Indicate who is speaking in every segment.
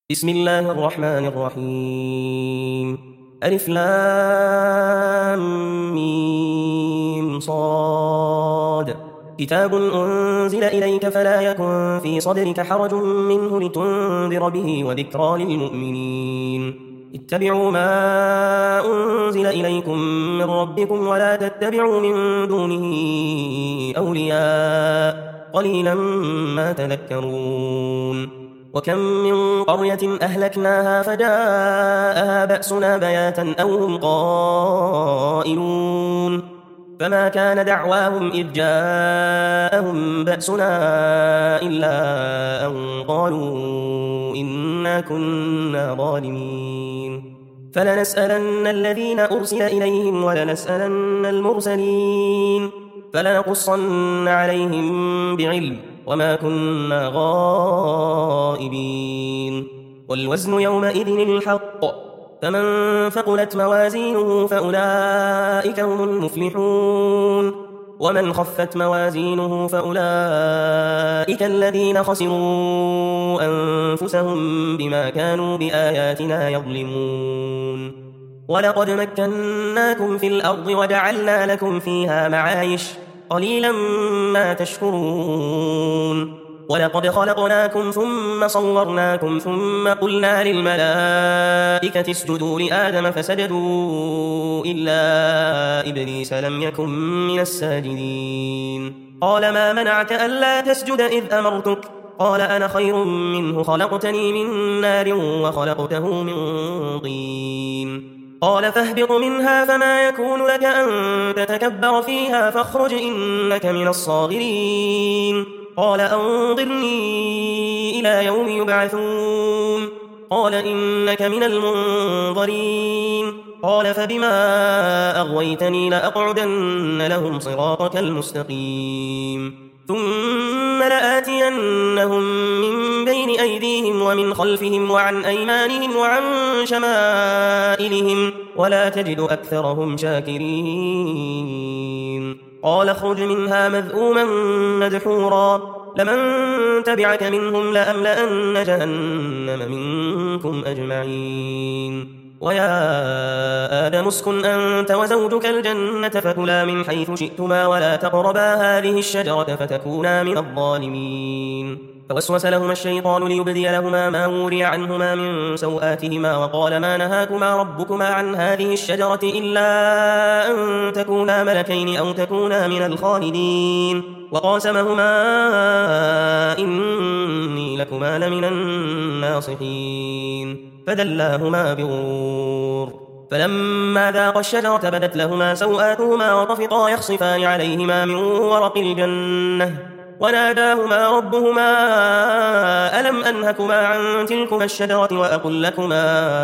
Speaker 1: بسم الله الرحمن الرحيم. ألف لام ميم صاد. كتاب أنزل إليك فلا يكن في صدرك حرج منه لتنذر به وذكرى للمؤمنين. اتبعوا ما أنزل إليكم من ربكم ولا تتبعوا من دونه أولياء قليلا ما تذكرون. وكم من قرية أهلكناها فجاءها بأسنا بياتا أو هم قائلون فما كان دعواهم إذ جاءهم بأسنا إلا أن قالوا إنا كنا ظالمين. فلنسألن الذين أرسل إليهم ولنسألن المرسلين فلنقصن عليهم بعلم وما كنا غائبين. والوزن يومئذ الحق فمن ثقلت موازينه فأولئك هم المفلحون ومن خفت موازينه فأولئك الذين خسروا أنفسهم بما كانوا بآياتنا يظلمون. ولقد مكناكم في الأرض وجعلنا لكم فيها معايش قليلا ما تشكرون. ولقد خلقناكم ثم صورناكم ثم قلنا للملائكة اسجدوا لآدم فسجدوا إلا إبليس لم يكن من الساجدين. قال ما منعك ألا تسجد إذ أمرتك؟ قال أنا خير منه خلقتني من نار وخلقته من طين. قال فاهبط منها فما يكون لك أن تتكبر فيها فاخرج إنك من الصاغرين. قال أنظرني إلى يوم يبعثون. قال إنك من المنظرين. قال فبما أغويتني لأقعدن لهم صراطك المستقيم ثم لآتينهم من بين أيديهم ومن خلفهم وعن أيمانهم وعن شمائلهم ولا تجد أكثرهم شاكرين. قال اخرج منها مذءوما مدحورا لمن تبعك منهم لأملأن جهنم منكم أجمعين. ويا آدم اسكن أنت وزوجك الجنة فكلا من حيث شئتما ولا تقربا هذه الشجرة فتكونا من الظالمين. فوسوس لهما الشيطان ليبدي لهما ما وري عنهما من سوآتهما وقال ما نهاكما ربكما عن هذه الشجرة إلا أن تكونا ملكين أو تكونا من الخالدين. وقاسمهما إني لكما لمن الناصحين فدلاهما بغرور. فلما ذاقا الشجرة بدت لهما سوآتهما وطفقا يخصفان عليهما من ورق الجنة وناداهما ربهما ألم أنهكما عن تلكما الشجرة وأقل لكما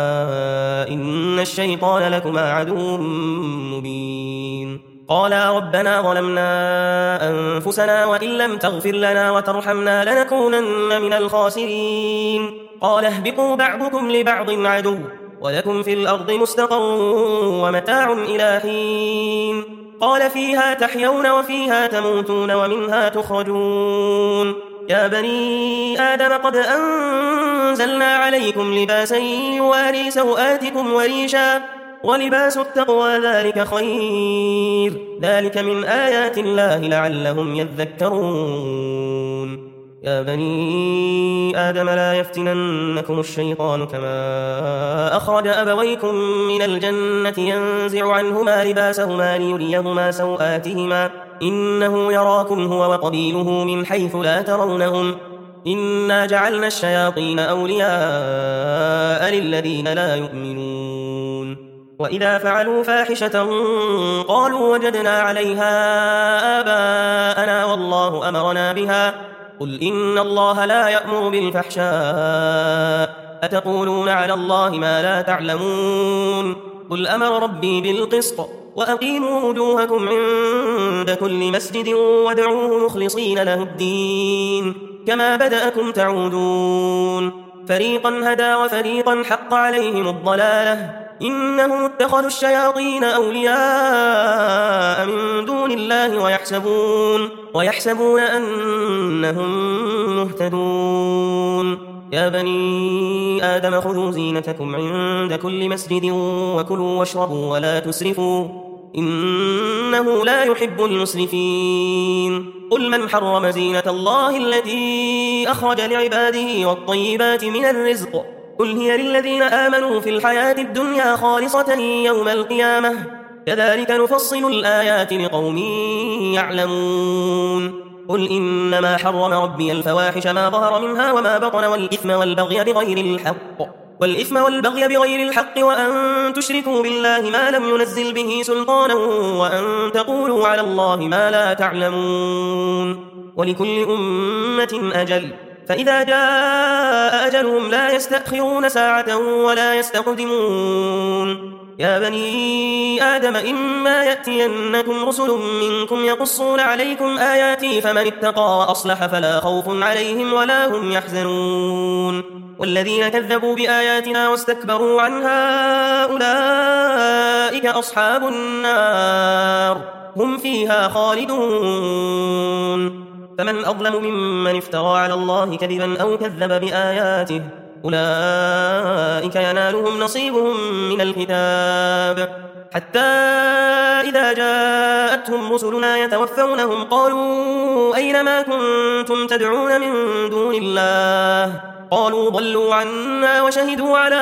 Speaker 1: إن الشيطان لكما عدو مبين. قالا ربنا ظلمنا أنفسنا وإن لم تغفر لنا وترحمنا لنكونن من الخاسرين. قال اهبطوا بعضكم لبعض عدو ولكم في الأرض مستقر ومتاع إلى حين. قال فيها تحيون وفيها تموتون ومنها تخرجون. يا بني آدم قد أنزلنا عليكم لباسا يواري سوآتكم وريشا ولباس التقوى ذلك خير ذلك من آيات الله لعلهم يذكرون. يا بني آدم لا يفتننكم الشيطان كما أخرج أبويكم من الجنة ينزع عنهما لباسهما ليريهما سوآتهما إنه يراكم هو وقبيله من حيث لا ترونهم إنا جعلنا الشياطين أولياء للذين لا يؤمنون. وإذا فعلوا فاحشة قالوا وجدنا عليها آباءنا والله أمرنا بها قل إن الله لا يأمر بالفحشاء أتقولون على الله ما لا تعلمون. قل أمر ربي بالقسط وأقيموا وجوهكم عند كل مسجد وادعوه مخلصين له الدين كما بدأكم تعودون. فريقا هدى وفريقا حق عليهم الضلالة إنهم اتخذوا الشياطين أولياء من دون الله ويحسبون أنهم مهتدون. يا بني آدم خذوا زينتكم عند كل مسجد وكلوا واشربوا ولا تسرفوا إنه لا يحب المسرفين قل من حرم زينة الله التي أخرج لعباده والطيبات من الرزق قل هي للذين آمنوا في الحياة الدنيا خالصة يوم القيامة كذلك نفصل الآيات لقوم يعلمون قل إنما حرم ربي الفواحش ما ظهر منها وما بطن والإثم والبغي بغير الحق وأن تشركوا بالله ما لم ينزل به سلطانا وأن تقولوا على الله ما لا تعلمون ولكل أمة أجل فإذا جاء أجلهم لا يستأخرون ساعة ولا يستقدمون يا بني آدم إما يأتينكم رسل منكم يقصون عليكم آياتي فمن اتقى وأصلح فلا خوف عليهم ولا هم يحزنون والذين كذبوا بآياتنا واستكبروا عنها أولئك أصحاب النار هم فيها خالدون فمن أظلم ممن افترى على الله كذبا أو كذب بآياته أولئك ينالهم نصيبهم من الكتاب حتى إذا جاءتهم رسلنا يتوفونهم قالوا أين ما كنتم تدعون من دون الله قالوا ضلوا عنا وشهدوا على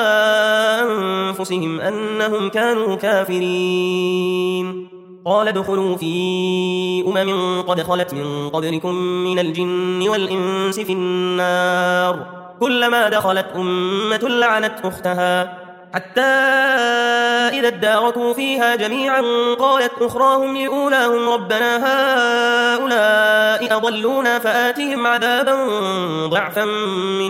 Speaker 1: أنفسهم أنهم كانوا كافرين قال ادخلوا في قد خلت من قبلكم من الجن والإنس في النار كلما دخلت أمة لعنت أختها حتى إذا اداركوا فيها جميعا قالت أخراهم لأولاهم ربنا هؤلاء أضلونا فآتهم عذابا ضعفا من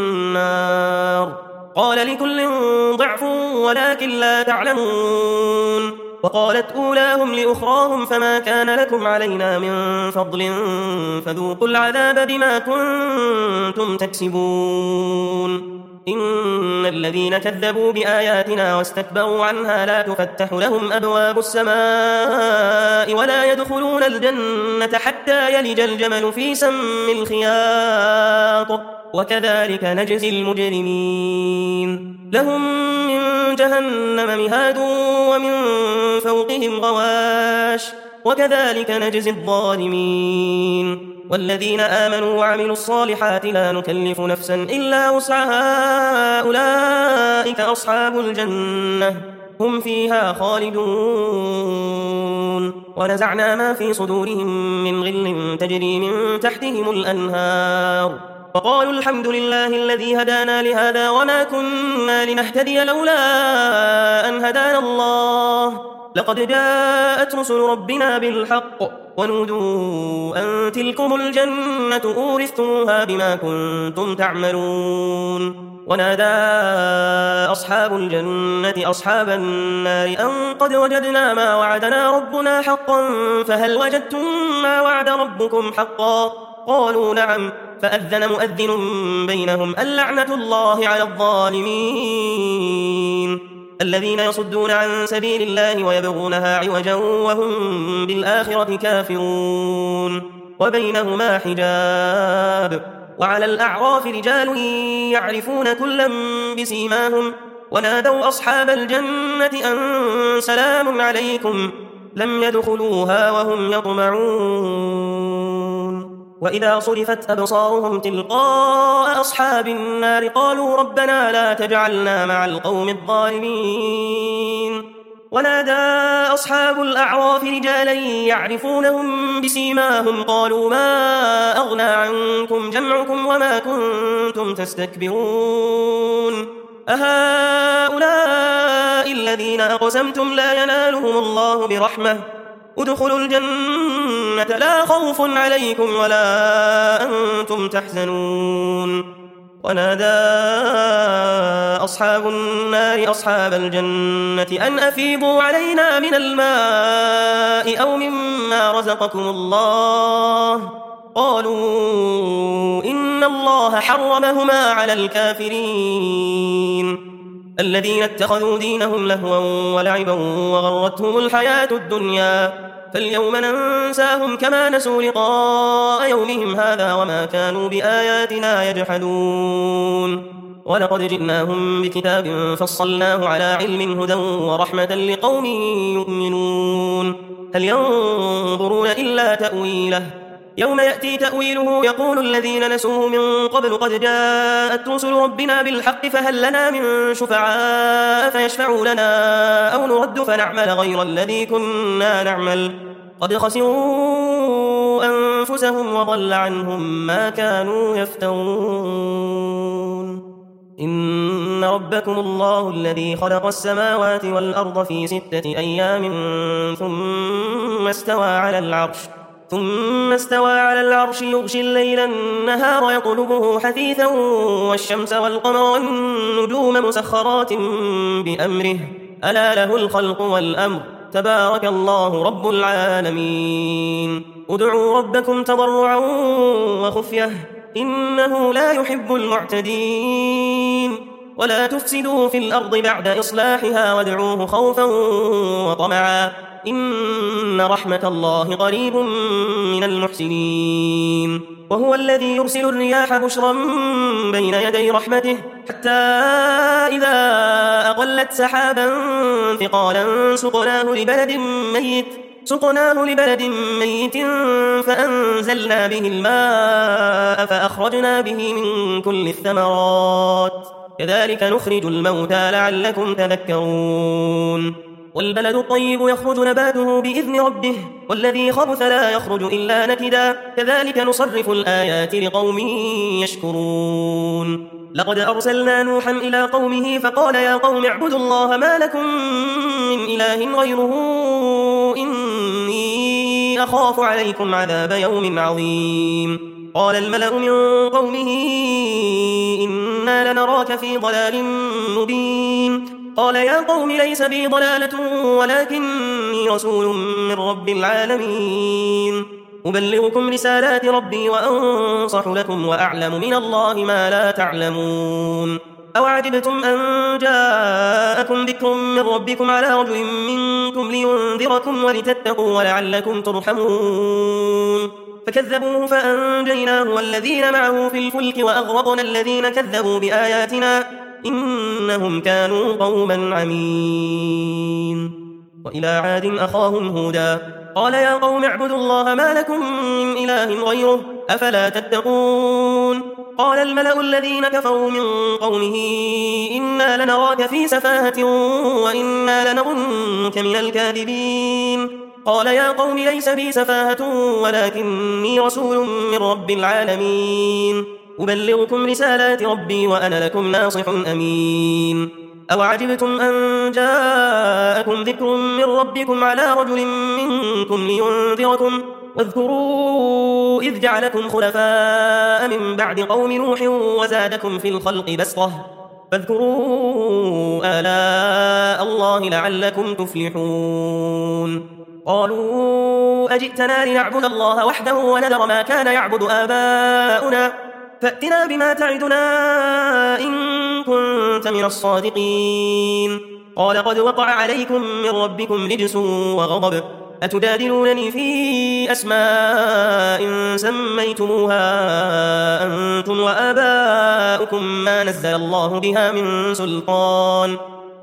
Speaker 1: النار قال لكل ضعف ولكن لا تعلمون وقالت أولاهم لأخراهم فما كان لكم علينا من فضل فذوقوا العذاب بما كنتم تكسبون إن الذين كذبوا بآياتنا واستكبروا عنها لا تفتح لهم أبواب السماء ولا يدخلون الجنة حتى يلج الجمل في سم الخياط وكذلك نجزي المجرمين لهم من جهنم مهاد ومن فوقهم غواش وكذلك نجزي الظالمين والذين آمنوا وعملوا الصالحات لا نكلف نفسا إلا وسعها أولئك أصحاب الجنة هم فيها خالدون ونزعنا ما في صدورهم من غل تجري من تحتهم الأنهار وقالوا الحمد لله الذي هدانا لهذا وما كنا لنهتدي لولا أن هدانا الله لقد جاءت رسل ربنا بالحق ونودوا أن تلكم الجنة أورثتموها بما كنتم تعملون ونادى أصحاب الجنة أصحاب النار أن قد وجدنا ما وعدنا ربنا حقا فهل وجدتم ما وعد ربكم حقا قالوا نعم فأذن مؤذن بينهم اللعنة الله على الظالمين الذين يصدون عن سبيل الله ويبغونها عوجا وهم بالآخرة كافرون وبينهما حجاب وعلى الأعراف رجال يعرفون كلا بسيماهم ونادوا أصحاب الجنة أن سلام عليكم لم يدخلوها وهم يطمعون وإذا صرفت أبصارهم تلقاء أصحاب النار قالوا ربنا لا تجعلنا مع القوم الظالمين ونادى أصحاب الأعراف رجالا يعرفونهم بسيماهم قالوا ما أغنى عنكم جمعكم وما كنتم تستكبرون أهؤلاء الذين أقسمتم لا ينالهم الله برحمة ادخلوا الجنة لا خوف عليكم ولا أنتم تحزنون ونادى أصحاب النار أصحاب الجنة أن أفيضوا علينا من الماء أو مما رزقكم الله قالوا إن الله حرمهما على الكافرين الذين اتخذوا دينهم لهوا ولعبا وغرتهم الحياة الدنيا فاليوم ننساهم كما نسوا لقاء يومهم هذا وما كانوا بآياتنا يجحدون ولقد جئناهم بكتاب فصلناه على علم هدى ورحمة لقوم يؤمنون هل ينظرون إلا تأويله يوم يأتي تأويله يقول الذين نسوه من قبل قد جاءت رسل ربنا بالحق فهل لنا من شفعاء فيشفعوا لنا أو نرد فنعمل غير الذي كنا نعمل قد خسروا أنفسهم وضل عنهم ما كانوا يفترون إن ربكم الله الذي خلق السماوات والأرض في 6 أيام ثم استوى على العرش يغشي الليل النهار يطلبه حثيثا والشمس والقمر والنجوم مسخرات بأمره ألا له الخلق والأمر تبارك الله رب العالمين ادعوا ربكم تضرعا وخفية إنه لا يحب المعتدين ولا تفسدوا في الأرض بعد إصلاحها وادعوه خوفا وطمعا إن رحمة الله قريب من المحسنين وهو الذي يرسل الرياح بشرا بين يدي رحمته حتى إذا أقلت سحابا ثقالا سقناه لبلد ميت فأنزلنا به الماء فأخرجنا به من كل الثمرات كذلك نخرج الموتى لعلكم تذكرون والبلد الطيب يخرج نباته بإذن ربه والذي خبث لا يخرج إلا نكدا كذلك نصرف الآيات لقوم يشكرون لقد أرسلنا نوحا إلى قومه فقال يا قوم اعبدوا الله ما لكم من إله غيره إني أخاف عليكم عذاب يوم عظيم قال الملأ من قومه إنا لنراك في ضلال مبين قال يا قوم ليس بي ضلالة ولكني رسول من رب العالمين أبلغكم رسالات ربي وأنصح لكم وأعلم من الله ما لا تعلمون أوعجبتم أن جاءكم ذكر من ربكم على رجل منكم لينذركم ولتتقوا ولعلكم ترحمون فكذبوه فأنجيناه والذين معه في الفلك وأغرقنا الذين كذبوا بآياتنا إنهم كانوا قوما عمين وإلى عاد أخاهم هودا قال يا قوم اعبدوا الله ما لكم من إله غيره أفلا تتقون قال الملأ الذين كفروا من قومه إنا لنراك في سفاهة وإنا لنظنك من الكاذبين قال يا قوم ليس بي سفاهة ولكني رسول من رب العالمين أبلغكم رسالات ربي وأنا لكم ناصح أمين أوعجبتم أن جاءكم ذكر من ربكم على رجل منكم لينذركم واذكروا إذ جعلكم خلفاء من بعد قوم نوح وزادكم في الخلق بسطة فاذكروا آلاء الله لعلكم تفلحون قالوا أجئتنا لنعبد الله وحده ونذر ما كان يعبد آباؤنا فأتنا بما تعدنا إن كنت من الصادقين قال قد وقع عليكم من ربكم رجس وغضب أتجادلونني في أسماء سميتموها أنتم وآباؤكم ما نزل الله بها من سلطان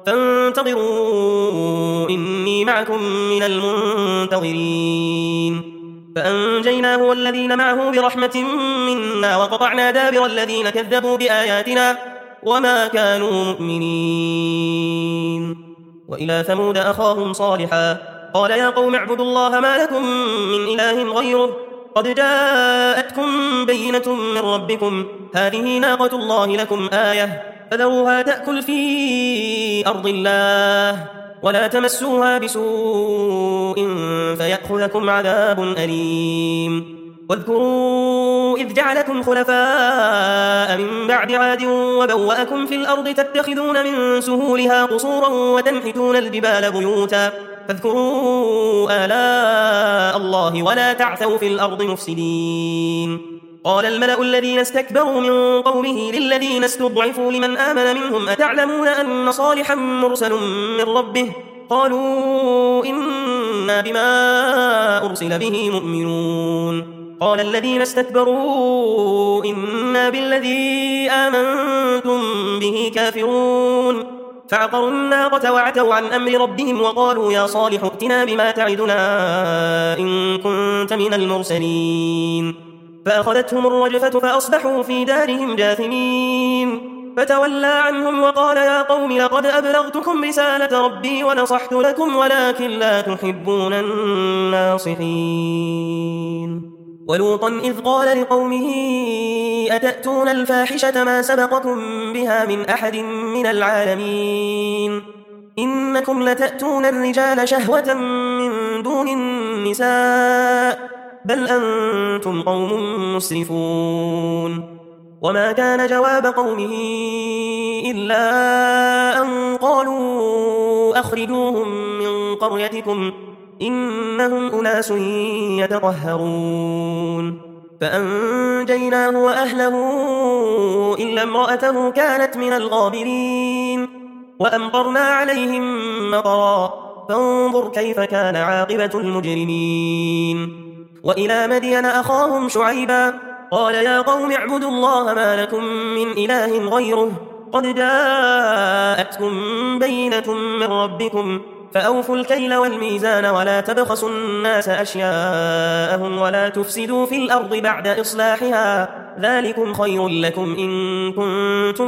Speaker 1: فانتظروا إني معكم من المنتظرين فأنجيناه والذين معه برحمة منا وقطعنا دابر الذين كذبوا بآياتنا وما كانوا مؤمنين وإلى ثمود أخاهم صالحا قال يا قوم اعبدوا الله ما لكم من إله غيره قد جاءتكم بينة من ربكم هذه ناقة الله لكم آية فذروها تأكل في أرض الله ولا تمسوها بسوء فيأخذكم عذاب أليم واذكروا إذ جعلكم خلفاء من بعد عاد وبوأكم في الأرض تتخذون من سهولها قصورا وتنحتون الجبال بيوتا فاذكروا آلاء الله ولا تعثوا في الأرض مفسدين قال الملأ الذين استكبروا من قومه للذين استضعفوا لمن آمن منهم أتعلمون أن صالحا مرسل من ربه قالوا إنا إنا بما أرسل به مؤمنون قال الذين استكبروا إنا بالذي آمنتم به كافرون فعقروا الناقة وعتوا عن أمر ربهم وقالوا يا صالح ائتنا بما تعدنا إن كنت من المرسلين فأخذتهم الرجفة فأصبحوا في دارهم جاثمين فتولى عنهم وقال يا قوم لقد أبلغتكم رسالة ربي ونصحت لكم ولكن لا تحبون الناصحين ولوطا إذ قال لقومه أتأتون الفاحشة ما سبقكم بها من أحد من العالمين إنكم لتأتون الرجال شهوة من دون النساء بل أنتم قوم مسرفون وما كان جواب قومه إلا أن قالوا أخرجوهم من قريتكم إنهم أناس يتطهرون فأنجيناه وأهله إلا امرأته كانت من الغابرين وأمطرنا عليهم مطرا فانظر كيف كان عاقبة المجرمين وإلى مدين أخاهم شعيبا قال يا قوم اعبدوا الله ما لكم من إله غيره قد جاءتكم بينة من ربكم فأوفوا الكيل والميزان ولا تبخسوا الناس أشياءهم ولا تفسدوا في الأرض بعد إصلاحها ذلكم خير لكم إن كنتم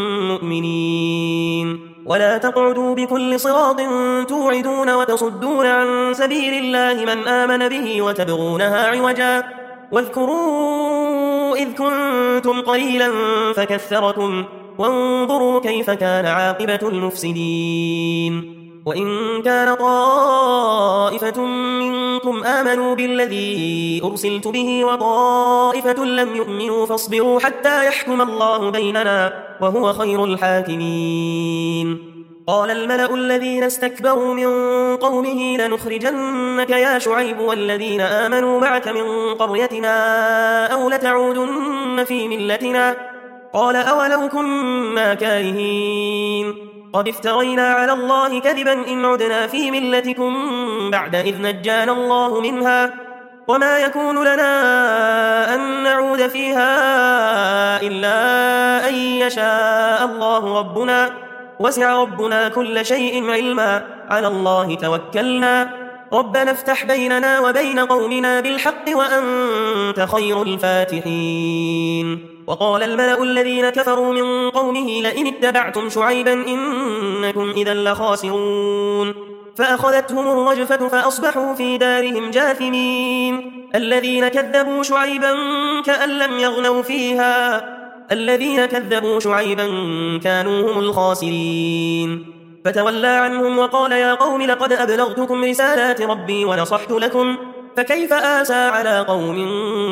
Speaker 1: مؤمنين ولا تقعدوا بكل صراط توعدون وتصدون عن سبيل الله من آمن به وتبغونها عوجا واذكروا إذ كنتم قليلا فكثركم وانظروا كيف كان عاقبة المفسدين وإن كان طائفة منكم آمنوا بالذي أرسلت به وطائفة لم يؤمنوا فاصبروا حتى يحكم الله بيننا وهو خير الحاكمين قال الملأ الذين استكبروا من قومه لنخرجنك يا شعيب والذين آمنوا معك من قريتنا أو لتعودن في ملتنا قال أولو كنا كارهين قد افترينا على الله كذبا إن عدنا في ملتكم بعد إذ نجانا الله منها وما يكون لنا أن نعود فيها إلا أن يشاء الله ربنا وسع ربنا كل شيء علما على الله توكلنا ربنا افتح بيننا وبين قومنا بالحق وأنت خير الفاتحين وقال الملأ الذين كفروا من قومه لئن اتبعتم شعيبا إنكم إذا لخاسرون فأخذتهم الرجفة فأصبحوا في دارهم جاثمين الذين كذبوا شعيبا كأن لم يغنوا فيها الذين كذبوا شعيبا كانوا هم الخاسرين فتولى عنهم وقال يا قوم لقد أبلغتكم رسالات ربي ونصحت لكم فكيف آسى على قوم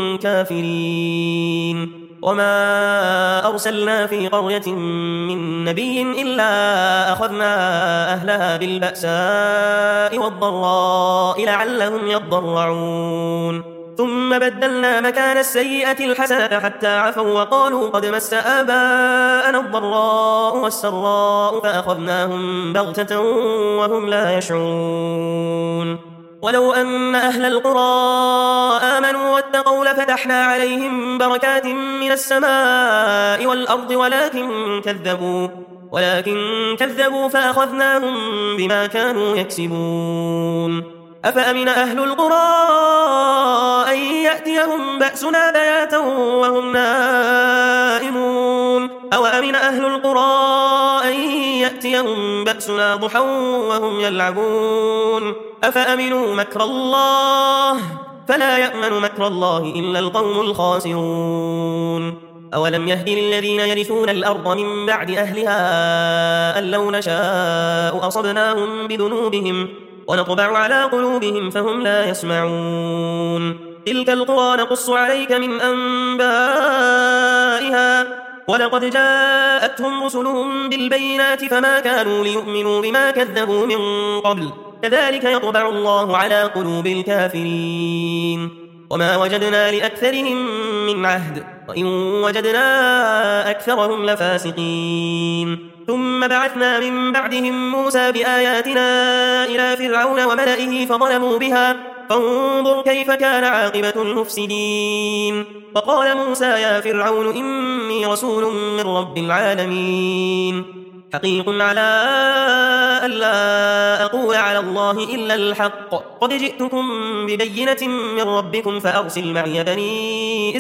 Speaker 1: كافرين وما أرسلنا في قرية من نبي إلا أخذنا أهلها بالبأساء والضراء لعلهم يضرعون ثم بدلنا مكان السيئة الحسنة حتى عفوا وقالوا قد مس آباءنا الضراء والسراء فأخذناهم بغتة وهم لا يشعرون ولو أن أهل القرى آمنوا واتقوا لفتحنا عليهم بركات من السماء والأرض ولكن كذبوا فأخذناهم بما كانوا يكسبون أفأمن أهل القرى أن يأتيهم بأسنا بياتا وهم نائمون أو أمن أهل القرى أن يأتيهم بأسنا ضحى وهم يلعبون أفأمنوا مكر الله فلا يأمن مكر الله إلا القوم الخاسرون أولم يهد للذين يرثون الأرض من بعد أهلها أن لو نشاء أصبناهم بذنوبهم ونطبع على قلوبهم فهم لا يسمعون تلك القرى نقص عليك من أنبائها ولقد جاءتهم رسلهم بالبينات فما كانوا ليؤمنوا بما كذبوا من قبل كذلك يطبع الله على قلوب الكافرين وما وجدنا لأكثرهم من عهد وإن وجدنا أكثرهم لفاسقين ثم بعثنا من بعدهم موسى بآياتنا إلى فرعون وملئه فظلموا بها فانظر كيف كان عاقبة المفسدين. وقال موسى يا فرعون إني رسول من رب العالمين حقيق على ألا أقول على الله إلا الحق قد جئتكم ببينة من ربكم فأرسل معي بني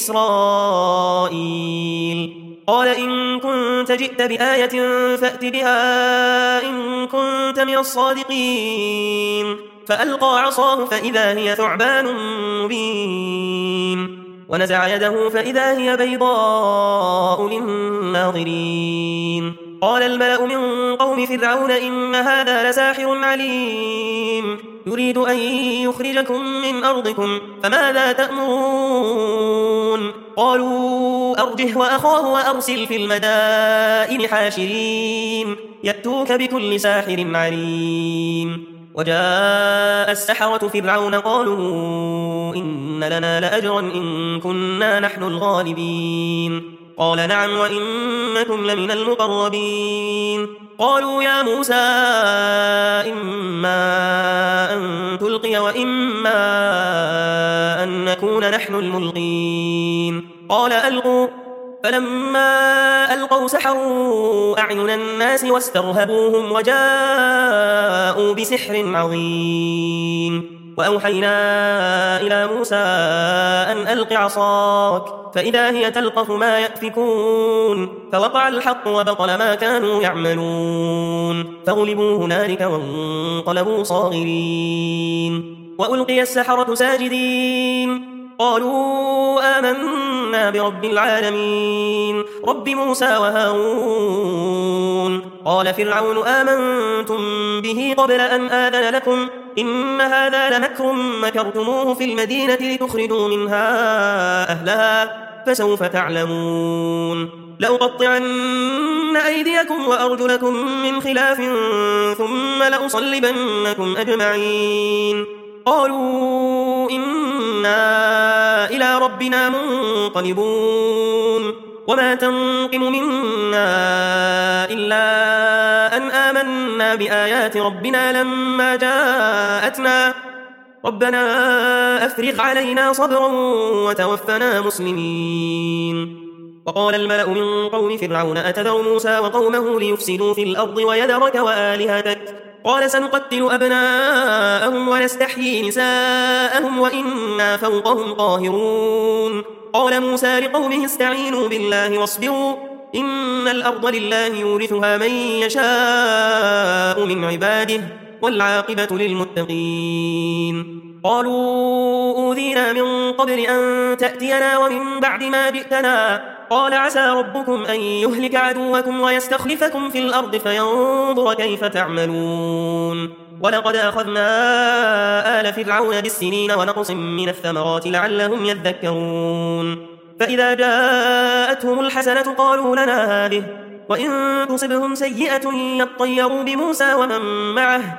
Speaker 1: إسرائيل. قال إن كنت جئت بآية فأت بها إن كنت من الصادقين. فألقى عصاه فإذا هي ثعبان مبين ونزع يده فإذا هي بيضاء للناظرين. قال الملأ من قوم فرعون إن هذا لساحر عليم يريد أن يخرجكم من أرضكم فماذا تأمرون؟ قالوا أرجه وأخاه وأرسل في المدائن حاشرين يأتوك بكل ساحر عليم. وجاء السحرة فرعون قالوا إن لنا لأجرا إن كنا نحن الغالبين. قال نعم وإنكم لمن المقربين. قالوا يا موسى إما أن تلقي وإما أن نكون نحن الملقين. قال ألقوا. فلما ألقوا سحروا أعين الناس واسترهبوهم وجاءوا بسحر عظيم. وأوحينا إلى موسى أن ألق عصاك فإذا هي تلقف ما يأفكون فوقع الحق وبطل ما كانوا يعملون فغلبوا هنالك وانقلبوا صاغرين. وألقي السحرة ساجدين قالوا آمنا برب العالمين رب موسى وهارون. قال فرعون آمنتم به قبل أن آذن لكم إن هذا لمكر مكرتموه في المدينة لتخرجوا منها أهلها فسوف تعلمون. لأقطعن أيديكم وأرجلكم من خلاف ثم لأصلبنكم أجمعين. قالوا إنا إلى ربنا منقلبون. وما تنقم منا إلا أن آمنا بآيات ربنا لما جاءتنا ربنا أفرغ علينا صبرا وتوفنا مسلمين. وقال الملأ من قوم فرعون أتذر موسى وقومه ليفسدوا في الأرض ويذرك وآلهتك قال سنقتل أبناءهم ونستحيي نساءهم وإنا فوقهم قاهرون. قال موسى لقومه استعينوا بالله واصبروا إن الأرض لله يورثها من يشاء من عباده والعاقبة للمتقين. قالوا أوذينا من قبل أن تأتينا ومن بعد ما جئتنا قال عسى ربكم أن يهلك عدوكم ويستخلفكم في الأرض فينظر كيف تعملون. ولقد أخذنا آل فرعون بالسنين ونقص من الثمرات لعلهم يذكرون. فإذا جاءتهم الحسنة قالوا لنا هذه وإن تصبهم سيئة يطيروا بموسى ومن معه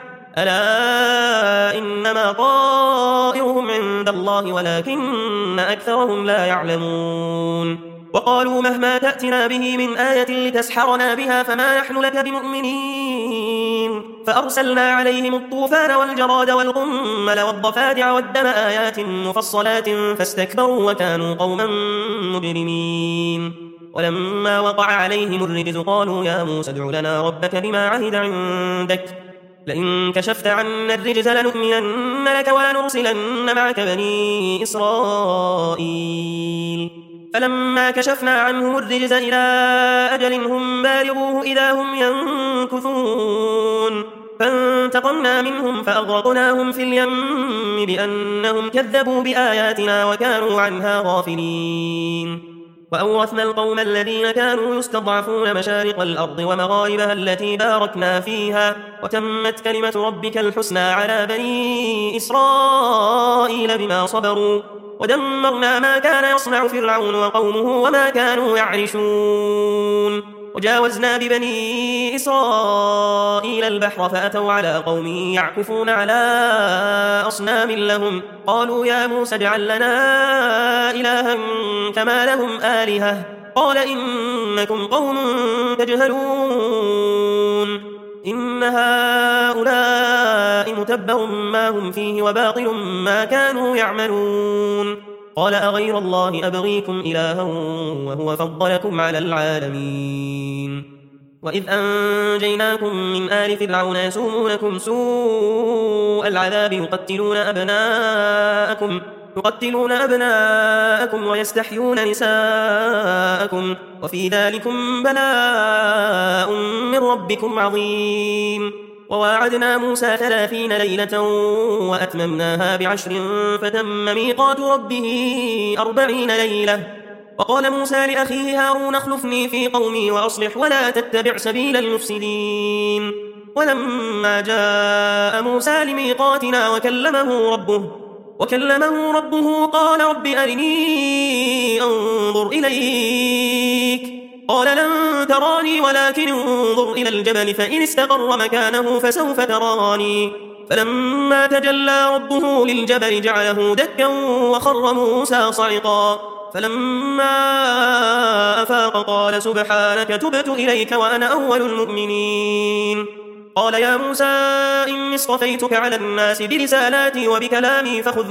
Speaker 1: ألا إنما طائرهم عند الله ولكن أكثرهم لا يعلمون. وقالوا مهما تأتنا به من آية لتسحرنا بها فما نحن لك بمؤمنين. فأرسلنا عليهم الطوفان والجراد والقمل والضفادع والدم آيات مفصلات فاستكبروا وكانوا قوما مجرمين. ولما وقع عليهم الرجز قالوا يا موسى ادع لنا ربك بما عهد عندك لئن كشفت عنا الرجز لنؤمنن لك ولنرسلن معك بني إسرائيل. فلما كشفنا عنهم الرجز إلى أجل هم بالغوه إذا هم ينكثون فانتقمنا منهم فأغرقناهم في اليم بأنهم كذبوا بآياتنا وكانوا عنها غافلين. وأورثنا القوم الذين كانوا يستضعفون مشارق الأرض ومغاربها التي باركنا فيها وتمت كلمة ربك الحسنى على بني إسرائيل بما صبروا ودمرنا ما كان يصنع فرعون وقومه وما كانوا يعرشون. وجاوزنا ببني إسرائيل البحر فأتوا على قوم يعكفون على أصنام لهم قالوا يا موسى اجعل لنا إلها كما لهم آلهة قال إنكم قوم تجهلون إن هؤلاء متبر ما هم فيه وباطل ما كانوا يعملون قال أغير الله أبغيكم إلها وهو فضلكم على العالمين وإذ أنجيناكم من آل فرعون يسومونكم سوء العذاب يقتلون أبناءكم ويستحيون نساءكم وفي ذلكم بلاء من ربكم عظيم وواعدنا موسى 30 ليلة وأتممناها ب10 فتم ميقات ربه 40 ليلة وقال موسى لأخيه هارون اخلفني في قومي وأصلح ولا تتبع سبيل المفسدين ولما جاء موسى لميقاتنا وكلمه ربه قال رب أرني أنظر إليك قال لن تراني ولكن انظر إلى الجبل فإن استقر مكانه فسوف تراني فلما تجلى ربه للجبل جعله دكا وخر موسى صعقا فلما أفاق قال سبحانك تبت إليك وأنا أول المؤمنين قال يا موسى إني اصطفيتك على الناس برسالاتي وبكلامي فخذ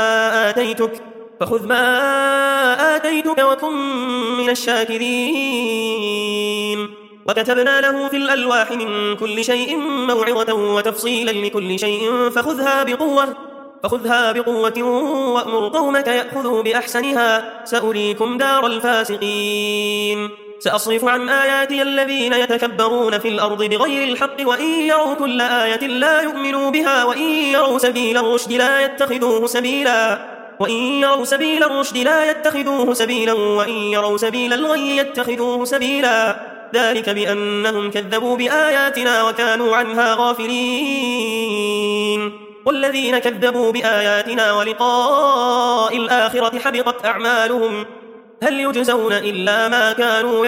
Speaker 1: ما آتيتك وكن من الشاكرين وكتبنا له في الألواح من كل شيء موعظة وتفصيلا لكل شيء فخذها بقوة وأمر قومك يأخذوا بأحسنها سأريكم دار الفاسقين سأصرف عن آياتي الذين يتكبرون في الأرض بغير الحق وإن يروا كل آية لا يؤمنوا بها وإن يروا سبيل الرشد لا يتخذوه سبيلا وإن يروا سبيل الغي يتخذوه سبيلا ذلك بأنهم كذبوا بآياتنا وكانوا عنها غافلين والذين كذبوا بآياتنا ولقاء الآخرة حبطت أعمالهم هل يجزون إلا ما كانوا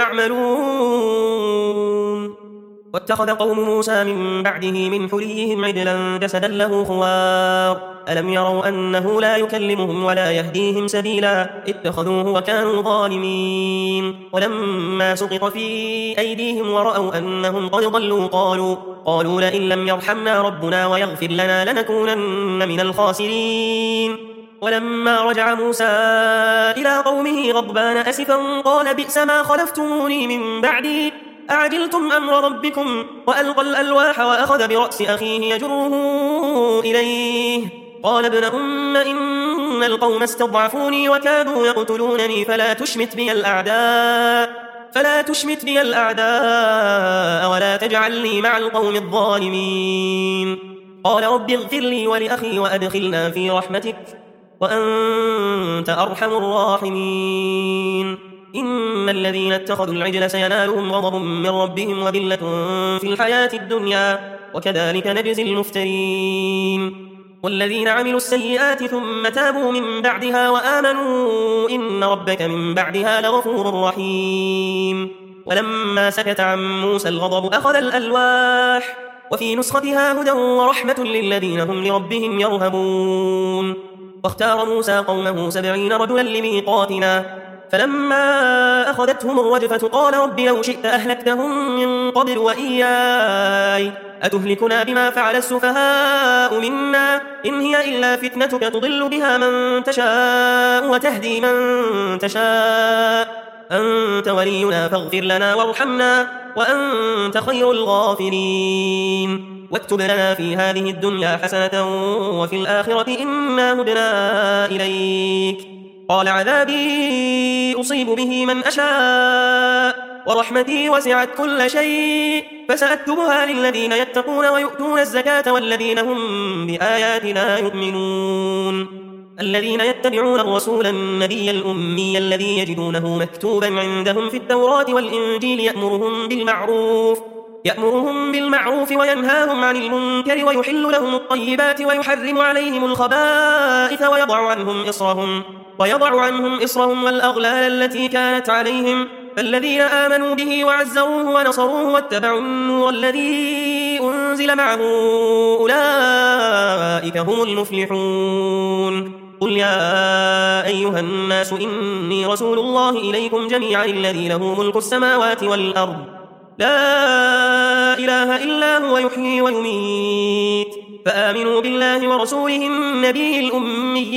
Speaker 1: يعملون واتخذ قوم موسى من بعده من حليهم عجلا جسدا له خوار ألم يروا أنه لا يكلمهم ولا يهديهم سبيلا اتخذوه وكانوا ظالمين ولما سقط في أيديهم ورأوا أنهم قد ضلوا قالوا لئن لم يرحمنا ربنا ويغفر لنا لنكونن من الخاسرين ولما رجع موسى إلى قومه غضبان أسفا قال بئس ما خلفتموني من بعدي أعجلتم أمر ربكم وألقى الألواح وأخذ برأس أخيه يجره إليه قال ابن أم إن القوم استضعفوني وكادوا يقتلونني فلا تشمت بي الأعداء ولا تجعلني مع القوم الظالمين قال رب اغفر لي ولأخي وأدخلنا في رحمتك وأنت أرحم الراحمين إن الذين اتخذوا العجل سينالهم غضب من ربهم وذلة في الحياة الدنيا وكذلك نجزي المفترين والذين عملوا السيئات ثم تابوا من بعدها وآمنوا إن ربك من بعدها لغفور رحيم ولما سكت عن موسى الغضب أخذ الألواح وفي نسختها هدى ورحمة للذين هم لربهم يرهبون واختار موسى قومه 70 رجلا لميقاتنا فلما أخذتهم الرجفة قال رب لو شئت أهلكتهم من قبل وإياي أتهلكنا بما فعل السفهاء منا إن هي إلا فتنتك تضل بها من تشاء وتهدي من تشاء أنت ولينا فاغفر لنا وارحمنا وأنت خير الغافرين واكتب لنا في هذه الدنيا حسنة وفي الآخرة إنا هدنا إليك قال عذابي أصيب به من أشاء ورحمتي وسعت كل شيء فسأكتبها للذين يتقون ويؤتون الزكاة والذين هم بآياتنا يؤمنون الذين يتبعون الرسول النبي الأمي الذي يجدونه مكتوبا عندهم في التوراة والإنجيل يأمرهم بالمعروف وينهاهم عن المنكر ويحل لهم الطيبات ويحرم عليهم الخبائث ويضع عنهم إصرهم والأغلال التي كانت عليهم فالذين آمنوا به وعزروه ونصروه واتبعوا النور الذي أنزل معه أولئك هم المفلحون قل يا أيها الناس إني رسول الله إليكم جميعا الذي له ملك السماوات والأرض لا إله إلا هو يحيي ويميت فآمنوا بالله ورسوله النبي الأمي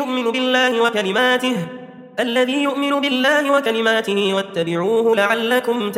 Speaker 1: الذي يؤمن بالله وكلماته واتبعوه لعلكم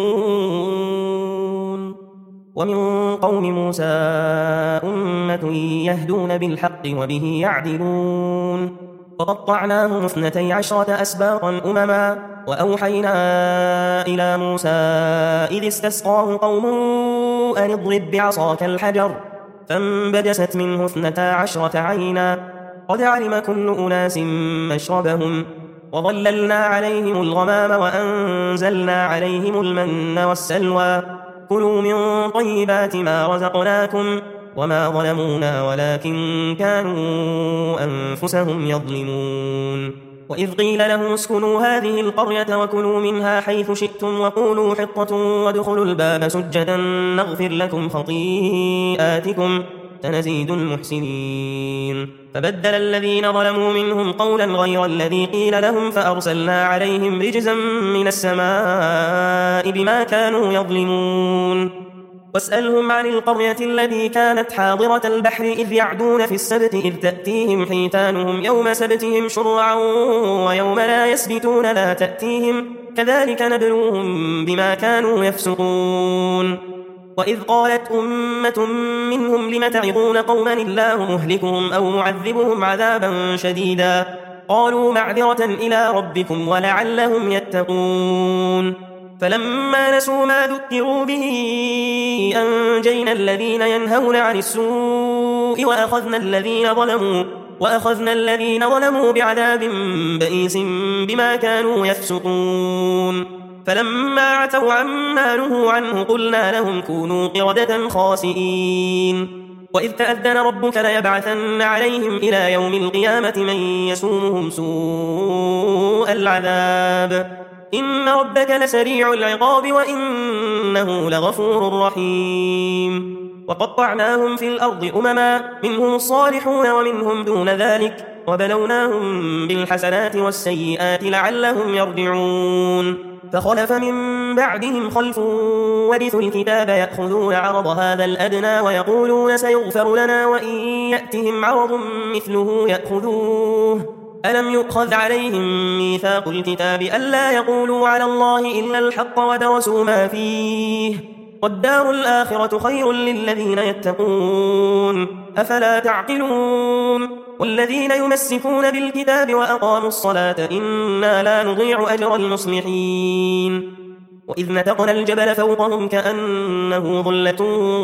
Speaker 1: تهتدون ومن قوم موسى أمة يهدون بالحق وبه يعدلون وقطعناهم 12 أسباطا أمما وأوحينا إلى موسى إذ استسقاه قومه أن اضرب بعصاك الحجر فانبجست منه 12 عينا قد علم كل أناس مشربهم وظللنا عليهم الغمام وأنزلنا عليهم المن والسلوى كلوا من طيبات ما رزقناكم وما ظلمونا ولكن كانوا أنفسهم يظلمون وإذ قيل لهم اسكنوا هذه القرية وكلوا منها حيث شئتم وقولوا حطة وادخلوا الباب سجدا نغفر لكم خطيئاتكم سنزيد المحسنين فبدل الذين ظلموا منهم قولا غير الذي قيل لهم فأرسلنا عليهم رجزا من السماء بما كانوا يظلمون واسألهم عن القرية التي كانت حاضرة البحر إذ يعدون في السبت إذ تأتيهم حيتانهم يوم سبتهم شرعا ويوم لا يسبتون لا تأتيهم كذلك نبلوهم بما كانوا يفسقون وإذ قالت أمة منهم لم تعظون قوما الله مهلكهم أو معذبهم عذابا شديدا قالوا معذرة إلى ربكم ولعلهم يتقون فلما نسوا ما ذكروا به أنجينا الذين ينهون عن السوء وأخذنا الذين ظلموا بعذاب بئيس بما كانوا يفسقون فلما عتوا عما نهوا عنه قلنا لهم كونوا قردة خاسئين وإذ تأذن ربك ليبعثن عليهم إلى يوم القيامة من يسومهم سوء العذاب إن ربك لسريع العقاب وإنه لغفور رحيم وقطعناهم في الأرض أمما منهم الصالحون ومنهم دون ذلك وبلوناهم بالحسنات والسيئات لعلهم يرجعون فخلف من بعدهم خلف ورثوا الكتاب يأخذون عرض هذا الأدنى ويقولون سيغفر لنا وإن يأتهم عرض مثله يأخذوه ألم يؤخذ عليهم ميثاق الكتاب ألا يقولوا على الله إلا الحق ودرسوا ما فيه والدار الآخرة خير للذين يتقون أفلا تعقلون والذين يمسكون بالكتاب وأقاموا الصلاة إنا لا نضيع أجر المصلحين وإذ نتقنا الجبل فوقهم كأنه ظلة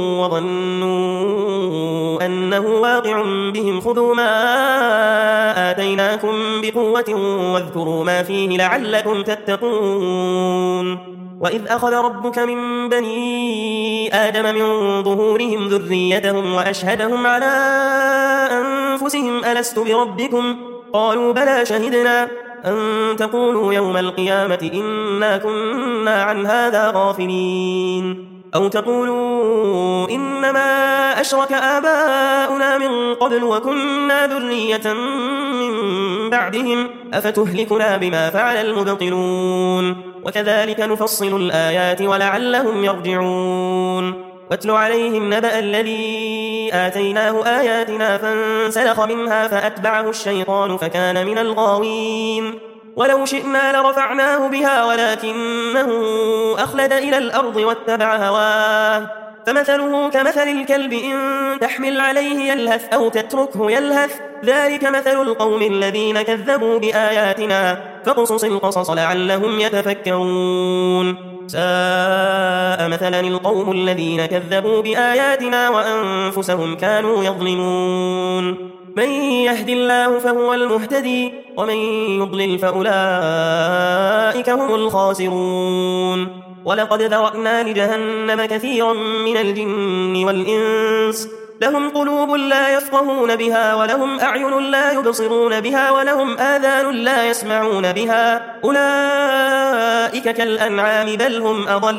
Speaker 1: وظنوا أنه واقع بهم خذوا ما آتيناكم بقوة واذكروا ما فيه لعلكم تتقون وإذ أخذ ربك من بني آدم من ظهورهم ذريتهم وأشهدهم على أنفسهم ألست بربكم قالوا بلى شهدنا أن تقولوا يوم القيامة إنا كنا عن هذا غافلين أو تقولوا إنما أشرك آباؤنا من قبل وكنا ذرية من بعدهم أفتهلكنا بما فعل المبطلون وكذلك نفصل الآيات ولعلهم يرجعون واتل عليهم نبأ الذي آتيناه آياتنا فانسلخ منها فأتبعه الشيطان فكان من الغاوين ولو شئنا لرفعناه بها ولكنه أخلد إلى الأرض واتبع هواه فمثله كمثل الكلب إن تحمل عليه يلهث أو تتركه يلهث ذلك مثل القوم الذين كذبوا بآياتنا فاقصص القصص لعلهم يتفكرون ساء مثلا القوم الذين كذبوا بآياتنا وأنفسهم كانوا يظلمون من يهد الله فهو المهتدي ومن يضلل فأولئك هم الخاسرون ولقد ذرأنا لجهنم كثيرا من الجن والإنس لهم قلوب لا يفقهون بها ولهم أعين لا يبصرون بها ولهم آذان لا يسمعون بها أولئك كالأنعام بل هم أضل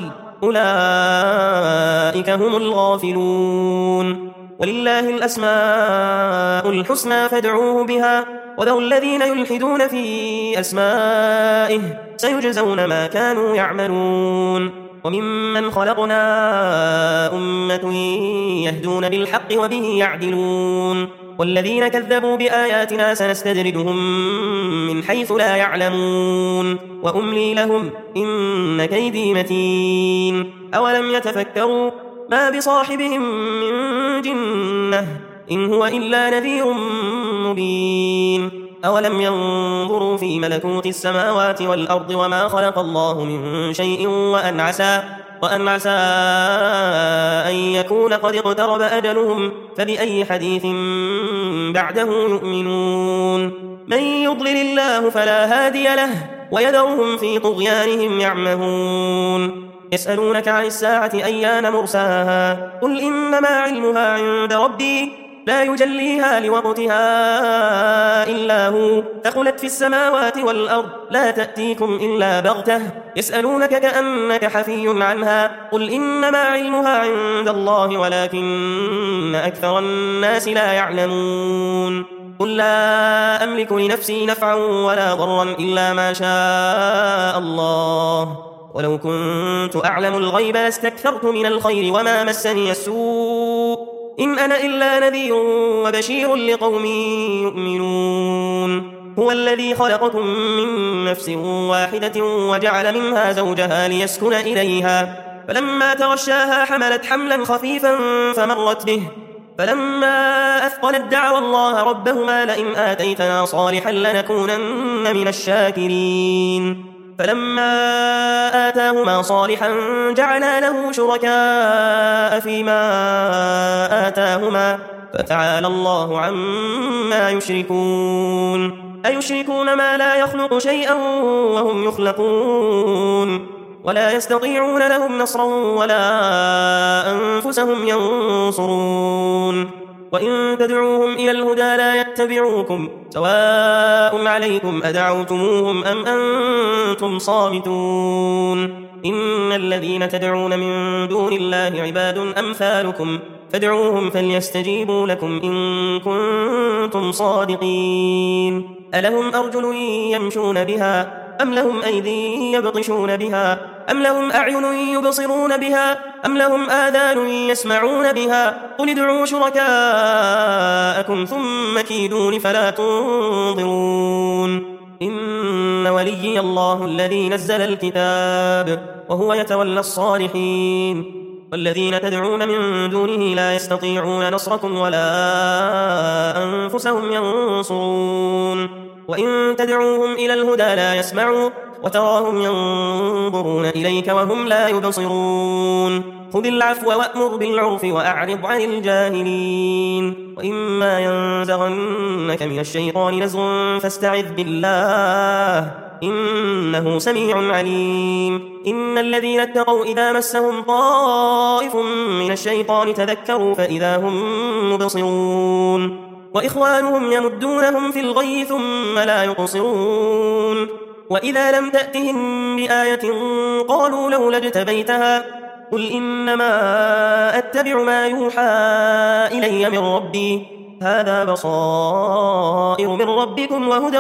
Speaker 1: أولئك هم الغافلون ولله الأسماء الحسنى فادعوه بها وذروا الذين يلحدون في أسمائه سيجزون ما كانوا يعملون وممن خلقنا أمة يهدون بالحق وبه يعدلون والذين كذبوا بآياتنا سنستدرجهم من حيث لا يعلمون وأملي لهم إن كيدي متين أولم يتفكروا ما بصاحبهم من جنة إن هو إلا نذير مبين أولم ينظروا في ملكوت السماوات والأرض وما خلق الله من شيء وأن عسى أن يكون قد اقترب أجلهم فبأي حديث بعده يؤمنون من يضلل الله فلا هادي له ويذرهم في طغيانهم يعمهون يسألونك عن الساعة أيان مرساها قل إنما علمها عند ربي لا يجليها لوقتها إلا هو ثقلت في السماوات والأرض لا تأتيكم إلا بغتة يسألونك كأنك حفي عنها قل إنما علمها عند الله ولكن أكثر الناس لا يعلمون قل لا أملك لنفسي نفعا ولا ضرا إلا ما شاء الله ولو كنت أعلم الغيب لاستكثرت من الخير وما مسني السوء إن أنا إلا نذير وبشير لقوم يؤمنون هو الذي خلقكم من نفس واحدة وجعل منها زوجها ليسكن إليها فلما تغشاها حملت حملا خفيفا فمرت به فلما أثقلت دعوا الله ربهما لئن آتيتنا صالحا لنكونن من الشاكرين فلما آتاهما صالحا جعلا له شركاء فيما آتاهما فتعالى الله عما يشركون أيشركون ما لا يخلق شيئا وهم يخلقون ولا يستطيعون لهم نصرا ولا أنفسهم ينصرون وإن تدعوهم إلى الهدى لا يتبعوكم سواء عليكم أدعوتموهم أم أنتم صامتون إن الذين تدعون من دون الله عباد أمثالكم فادعوهم فليستجيبوا لكم إن كنتم صادقين ألهم أرجل يمشون بها أم لهم أيدي يبطشون بها أم لهم أعين يبصرون بها أم لهم آذان يسمعون بها قل ادعوا شركاءكم ثم كيدون فلا تنظرون إن وليي الله الذي نزل الكتاب وهو يتولى الصالحين والذين تدعون من دونه لا يستطيعون نصركم ولا أنفسهم ينصرون وإن تدعوهم إلى الهدى لا يسمعوا وتراهم ينظرون إليك وهم لا يبصرون خذ العفو وأمر بالعرف وأعرض عن الجاهلين وإما ينزغنك من الشيطان نزغ فاستعذ بالله إنه سميع عليم إن الذين اتقوا إذا مسهم طائف من الشيطان تذكروا فإذا هم مبصرون وإخوانهم يمدونهم في الغي ثم لا يقصرون وإذا لم تأتهم بآية قالوا لولا اجتبيتها قل إنما أتبع ما يوحى إلي من ربي هذا بصائر من ربكم وهدى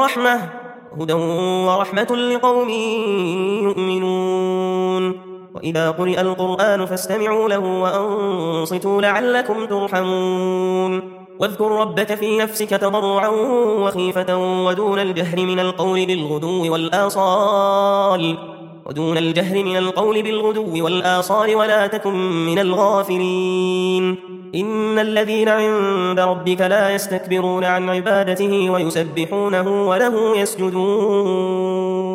Speaker 1: ورحمة لقوم يؤمنون وإذا قرئ القرآن فاستمعوا له وأنصتوا لعلكم ترحمون واذكر ربك في نفسك تضرعا وخيفة ودون الجهر من القول بالغدو والآصال ولا تكن من الغافلين إن الذين عند ربك لا يستكبرون عن عبادته ويسبحونه وله يسجدون